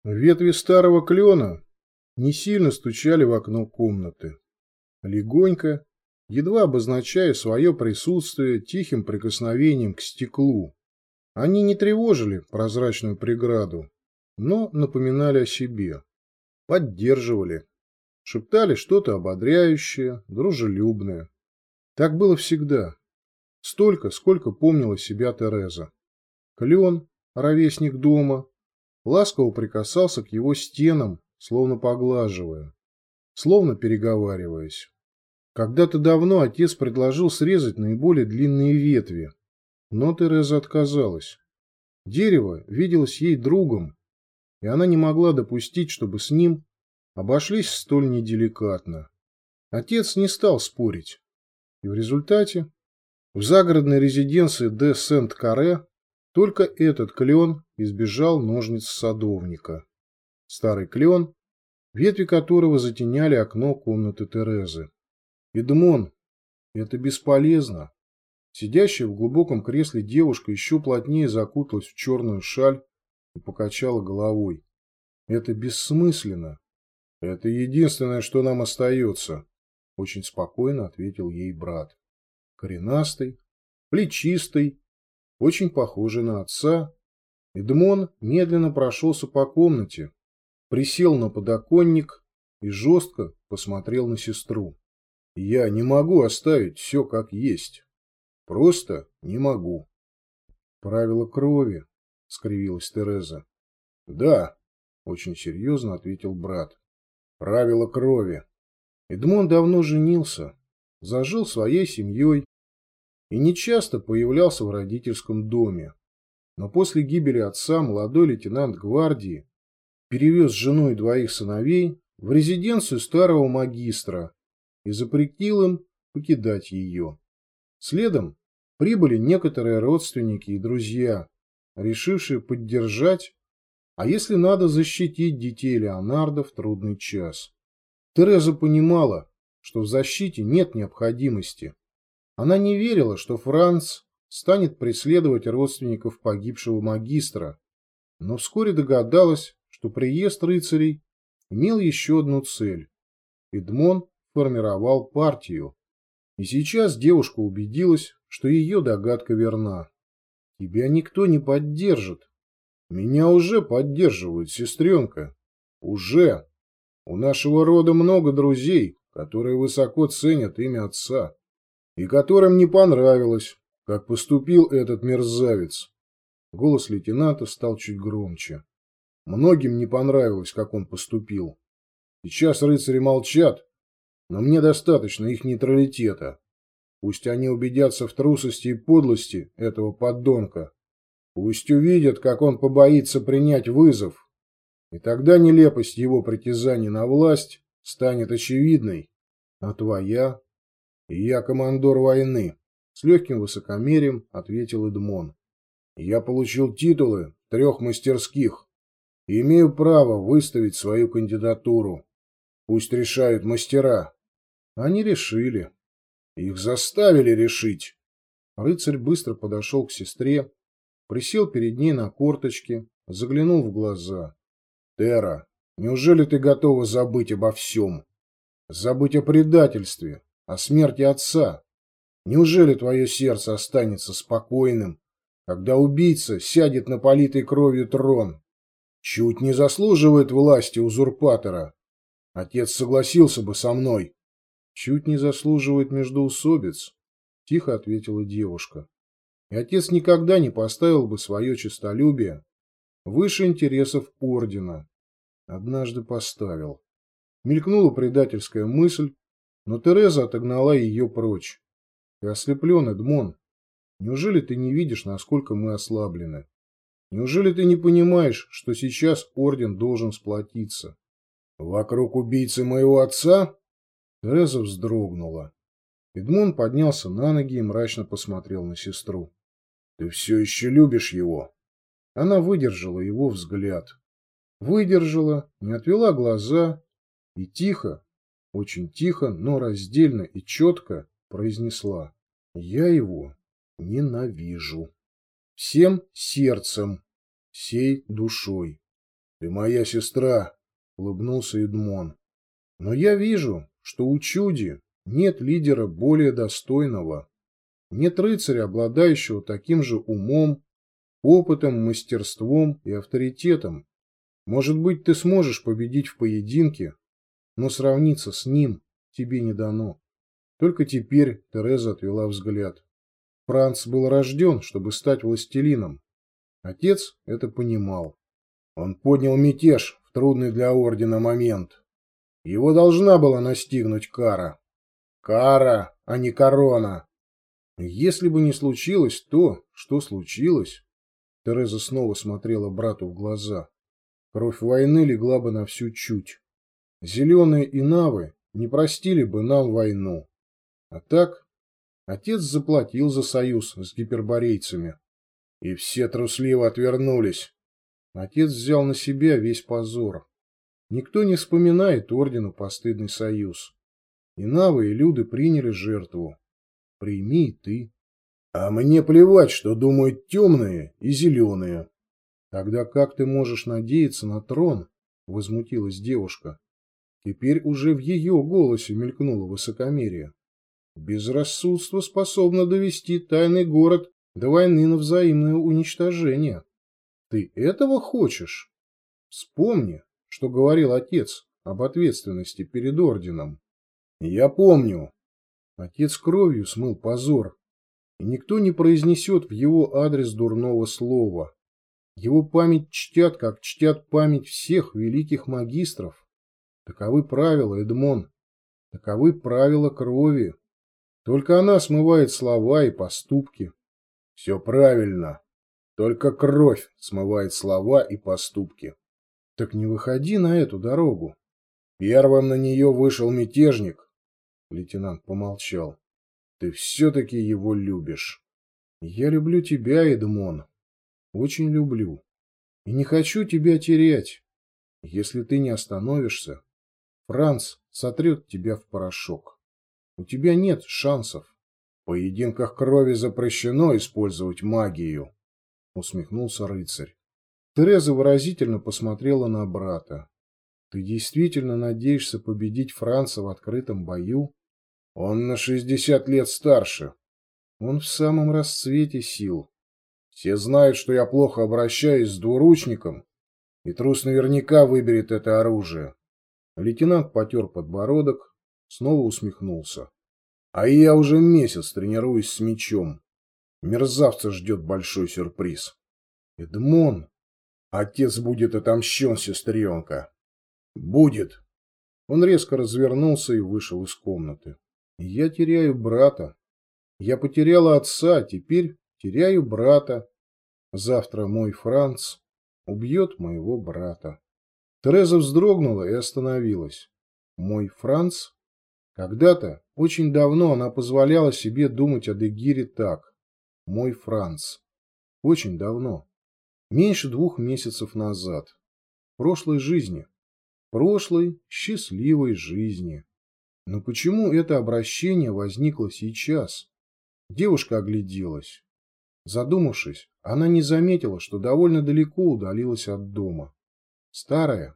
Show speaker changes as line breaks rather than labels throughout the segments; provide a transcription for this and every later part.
Ветви старого клена не сильно стучали в окно комнаты. Легонько, едва обозначая свое присутствие тихим прикосновением к стеклу. Они не тревожили прозрачную преграду, но напоминали о себе, поддерживали, шептали что-то ободряющее, дружелюбное. Так было всегда, столько, сколько помнила себя Тереза. Клен, ровесник дома, ласково прикасался к его стенам, словно поглаживая, словно переговариваясь. Когда-то давно отец предложил срезать наиболее длинные ветви, но Тереза отказалась. Дерево виделось ей другом, и она не могла допустить, чтобы с ним обошлись столь неделикатно. Отец не стал спорить, и в результате в загородной резиденции де Сент-Каре только этот клен избежал ножниц садовника. Старый клен, ветви которого затеняли окно комнаты Терезы. Эдмон, это бесполезно. Сидящая в глубоком кресле девушка еще плотнее закуталась в черную шаль и покачала головой. Это бессмысленно. Это единственное, что нам остается, очень спокойно ответил ей брат. Коренастый, плечистый, очень похожий на отца, Эдмон медленно прошелся по комнате, присел на подоконник и жестко посмотрел на сестру. Я не могу оставить все как есть. Просто не могу. Правило крови, скривилась Тереза. Да, очень серьезно ответил брат. Правило крови. Эдмон давно женился, зажил своей семьей и нечасто появлялся в родительском доме. Но после гибели отца молодой лейтенант гвардии перевез жену и двоих сыновей в резиденцию старого магистра и запретил им покидать ее. Следом прибыли некоторые родственники и друзья, решившие поддержать, а если надо, защитить детей Леонардо в трудный час. Тереза понимала, что в защите нет необходимости. Она не верила, что Франц станет преследовать родственников погибшего магистра, но вскоре догадалась, что приезд рыцарей имел еще одну цель. Эдмон формировал партию, и сейчас девушка убедилась, что ее догадка верна. Тебя никто не поддержит. Меня уже поддерживают, сестренка. Уже. У нашего рода много друзей, которые высоко ценят имя отца, и которым не понравилось, как поступил этот мерзавец. Голос лейтенанта стал чуть громче. Многим не понравилось, как он поступил. Сейчас рыцари молчат, но мне достаточно их нейтралитета. Пусть они убедятся в трусости и подлости этого подонка. Пусть увидят, как он побоится принять вызов. И тогда нелепость его притязаний на власть станет очевидной. А твоя? И я командор войны. С легким высокомерием ответил Эдмон. Я получил титулы в 3 мастерских и имею право выставить свою кандидатуру. Пусть решают мастера. Они решили. Их заставили решить. Рыцарь быстро подошел к сестре, присел перед ней на корточки, заглянул в глаза. Тера, неужели ты готова забыть обо всем? Забыть о предательстве, о смерти отца? Неужели твое сердце останется спокойным, когда убийца сядет на политый кровью трон? Чуть не заслуживает власти узурпатора. Отец согласился бы со мной. Чуть не заслуживает междоусобиц, тихо ответила девушка. И отец никогда не поставил бы свое честолюбие выше интересов ордена. Однажды поставил. Мелькнула предательская мысль, но Тереза отогнала ее прочь. Ты ослеплен, Эдмон. Неужели ты не видишь, насколько мы ослаблены? Неужели ты не понимаешь, что сейчас орден должен сплотиться? Вокруг убийцы моего отца? Тереза вздрогнула. Эдмон поднялся на ноги и мрачно посмотрел на сестру. Ты все еще любишь его? Она выдержала его взгляд. Выдержала, не отвела глаза и тихо, очень тихо, но раздельно и четко произнесла. Я его ненавижу. Всем сердцем, всей душой. Ты моя сестра, улыбнулся Эдмон. Но я вижу, что у Чуди нет лидера более достойного. Нет рыцаря, обладающего таким же умом, опытом, мастерством и авторитетом. Может быть, ты сможешь победить в поединке, но сравниться с ним тебе не дано. Только теперь Тереза отвела взгляд. Франц был рожден, чтобы стать властелином. Отец это понимал. Он поднял мятеж в трудный для ордена момент. Его должна была настигнуть кара. Кара, а не корона. Если бы не случилось то, что случилось, Тереза снова смотрела брату в глаза. Кровь войны легла бы на всю чуть. Зеленые и навы не простили бы нам войну. А так, отец заплатил за союз с гиперборейцами. И все трусливо отвернулись. Отец взял на себя весь позор. Никто не вспоминает ордену постыдный союз. И навы, и люды приняли жертву. Прими и ты. А мне плевать, что думают темные и зеленые. Тогда как ты можешь надеяться на трон? Возмутилась девушка. Теперь уже в ее голосе мелькнуло высокомерие. Безрассудство способно довести тайный город до войны на взаимное уничтожение. Ты этого хочешь? Вспомни, что говорил отец об ответственности перед орденом. Я помню. Отец кровью смыл позор, и никто не произнесет в его адрес дурного слова. Его память чтят, как чтят память всех великих магистров. Таковы правила, Эдмон. Таковы правила крови. Только она смывает слова и поступки. Все правильно. Только кровь смывает слова и поступки. Так не выходи на эту дорогу. Первым на нее вышел мятежник. Лейтенант помолчал. Ты все-таки его любишь. Я люблю тебя, Эдмон. Очень люблю. И не хочу тебя терять. Если ты не остановишься, Франц сотрет тебя в порошок. У тебя нет шансов. В поединках крови запрещено использовать магию, усмехнулся рыцарь. Тереза выразительно посмотрела на брата. Ты действительно надеешься победить Франца в открытом бою? Он на 60 лет старше. Он в самом расцвете сил. Все знают, что я плохо обращаюсь с двуручником, и трус наверняка выберет это оружие. Лейтенант потер подбородок, снова усмехнулся. А я уже месяц тренируюсь с мечом. Мерзавца ждет большой сюрприз. Эдмон, отец будет отомщен, сестренка. Будет. Он резко развернулся и вышел из комнаты. Я теряю брата. Я потеряла отца, теперь теряю брата. Завтра мой Франц убьет моего брата. Тереза вздрогнула и остановилась. Мой Франц? Когда-то, очень давно, она позволяла себе думать о Дегире так. Мой Франц. Очень давно. Меньше 2 месяцев назад. В прошлой жизни. Прошлой счастливой жизни. Но почему это обращение возникло сейчас? Девушка огляделась. Задумавшись, она не заметила, что довольно далеко удалилась от дома. Старая,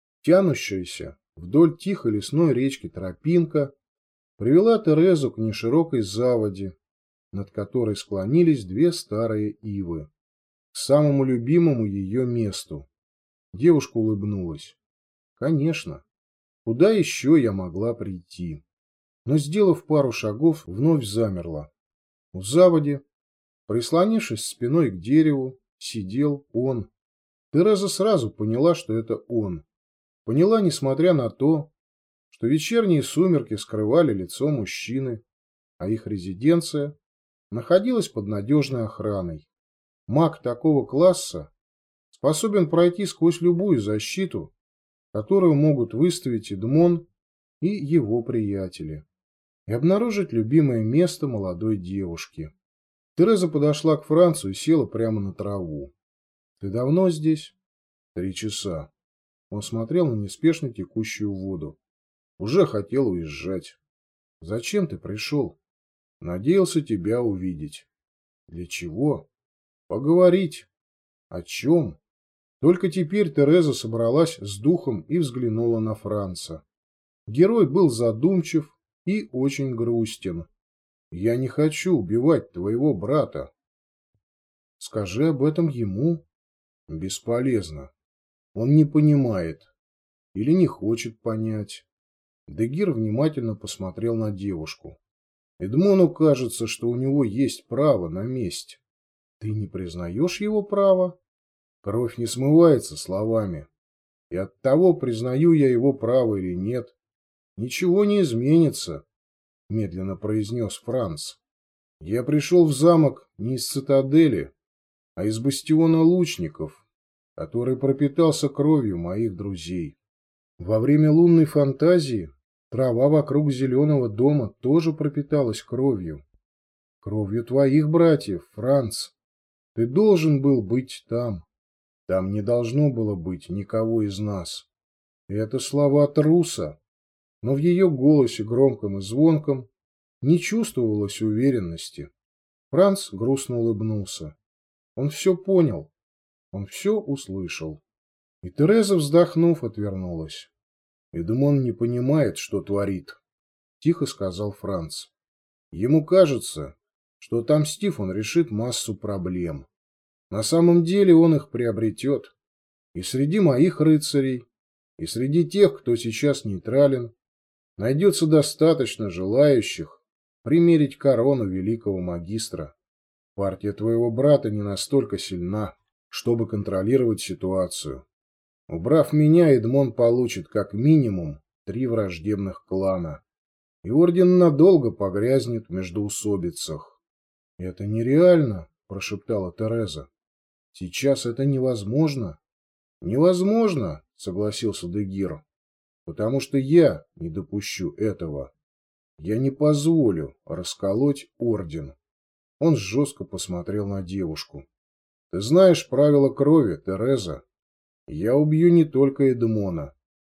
тянущаяся вдоль тихой лесной речки тропинка привела Терезу к неширокой заводе, над которой склонились 2 старые ивы, к самому любимому ее месту. Девушка улыбнулась. Конечно, куда еще я могла прийти? Но, сделав пару шагов, вновь замерла. У заводи, прислонившись спиной к дереву, сидел он. Тереза сразу поняла, что это он. Поняла, несмотря на то, что вечерние сумерки скрывали лицо мужчины, а их резиденция находилась под надежной охраной. Маг такого класса способен пройти сквозь любую защиту, которую могут выставить Эдмон и его приятели, и обнаружить любимое место молодой девушки. Тереза подошла к Францу и села прямо на траву. «Ты давно здесь?» 3 часа. Он смотрел на неспешно текущую воду. Уже хотел уезжать. «Зачем ты пришел?» «Надеялся тебя увидеть». «Для чего?» «Поговорить». «О чем?» Только теперь Тереза собралась с духом и взглянула на Франца. Герой был задумчив и очень грустен. «Я не хочу убивать твоего брата». «Скажи об этом ему». «Бесполезно. Он не понимает. Или не хочет понять». Дегир внимательно посмотрел на девушку. «Эдмону кажется, что у него есть право на месть. Ты не признаешь его право?» «Кровь не смывается словами. И оттого, признаю я его право или нет, ничего не изменится», — медленно произнес Франц. «Я пришел в замок не из цитадели, а из бастиона лучников, который пропитался кровью моих друзей. Во время лунной фантазии трава вокруг зеленого дома тоже пропиталась кровью. Кровью твоих братьев, Франц. Ты должен был быть там. Там не должно было быть никого из нас». Это слова труса, но в ее голосе, громком и звонком, не чувствовалось уверенности. Франц грустно улыбнулся. Он все понял, он все услышал. И Тереза, вздохнув, отвернулась. «Эдмон не понимает, что творит», — тихо сказал Франц. «Ему кажется, что, отомстив, он решит массу проблем. На самом деле он их приобретет. И среди моих рыцарей, и среди тех, кто сейчас нейтрален, найдется достаточно желающих примерить корону великого магистра. Партия твоего брата не настолько сильна, чтобы контролировать ситуацию. Убрав меня, Эдмон получит как минимум 3 враждебных клана, и орден надолго погрязнет в междоусобицах». «Это нереально», — прошептала Тереза. «Сейчас это невозможно». «Невозможно», — согласился Дегир, — «потому что я не допущу этого. Я не позволю расколоть орден». Он жестко посмотрел на девушку. «Ты знаешь правила крови, Тереза. Я убью не только Эдмона.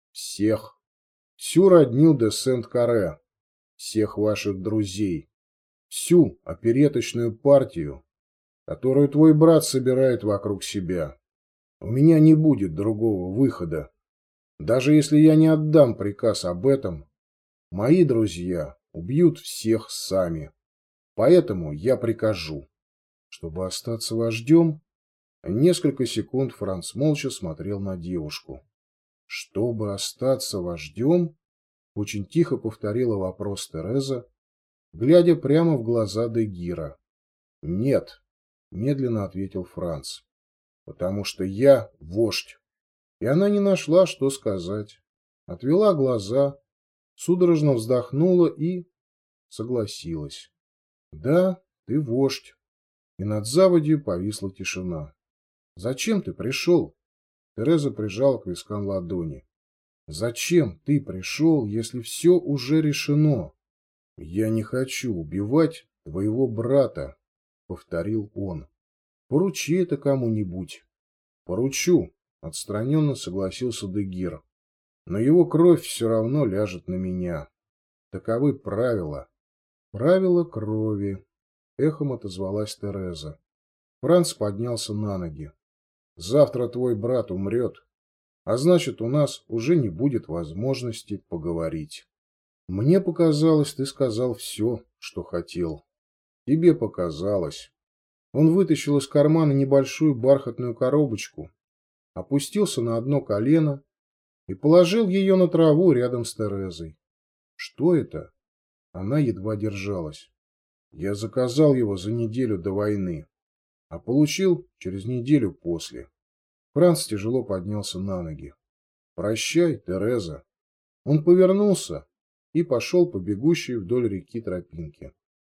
Всех. Всю родню де Сент-Каре. Всех ваших друзей. Всю опереточную партию, которую твой брат собирает вокруг себя. У меня не будет другого выхода. Даже если я не отдам приказ об этом, мои друзья убьют всех сами. Поэтому я прикажу». Чтобы остаться вождем, несколько секунд Франц молча смотрел на девушку. «Чтобы остаться вождем?» — очень тихо повторила вопрос Тереза, глядя прямо в глаза Дегира. «Нет», — медленно ответил Франц, — «потому что я вождь». И она не нашла, что сказать. Отвела глаза, судорожно вздохнула и согласилась. «Да, ты вождь». И над заводью повисла тишина. «Зачем ты пришел?» Тереза прижала к вискам ладони. «Зачем ты пришел, если все уже решено?» «Я не хочу убивать твоего брата», — повторил он. «Поручи это кому-нибудь». «Поручу», — отстраненно согласился Дегир. «Но его кровь все равно ляжет на меня. Таковы правила». «Правила крови», — эхом отозвалась Тереза. Франц поднялся на ноги. «Завтра твой брат умрет, а значит, у нас уже не будет возможности поговорить. Мне показалось, ты сказал все, что хотел. Тебе показалось». Он вытащил из кармана небольшую бархатную коробочку, опустился на одно колено и положил ее на траву рядом с Терезой. «Что это?» Она едва держалась. «Я заказал его за неделю до войны, а получил через неделю после». Франц тяжело поднялся на ноги. «Прощай, Тереза». Он повернулся и пошел по бегущей вдоль реки тропинке.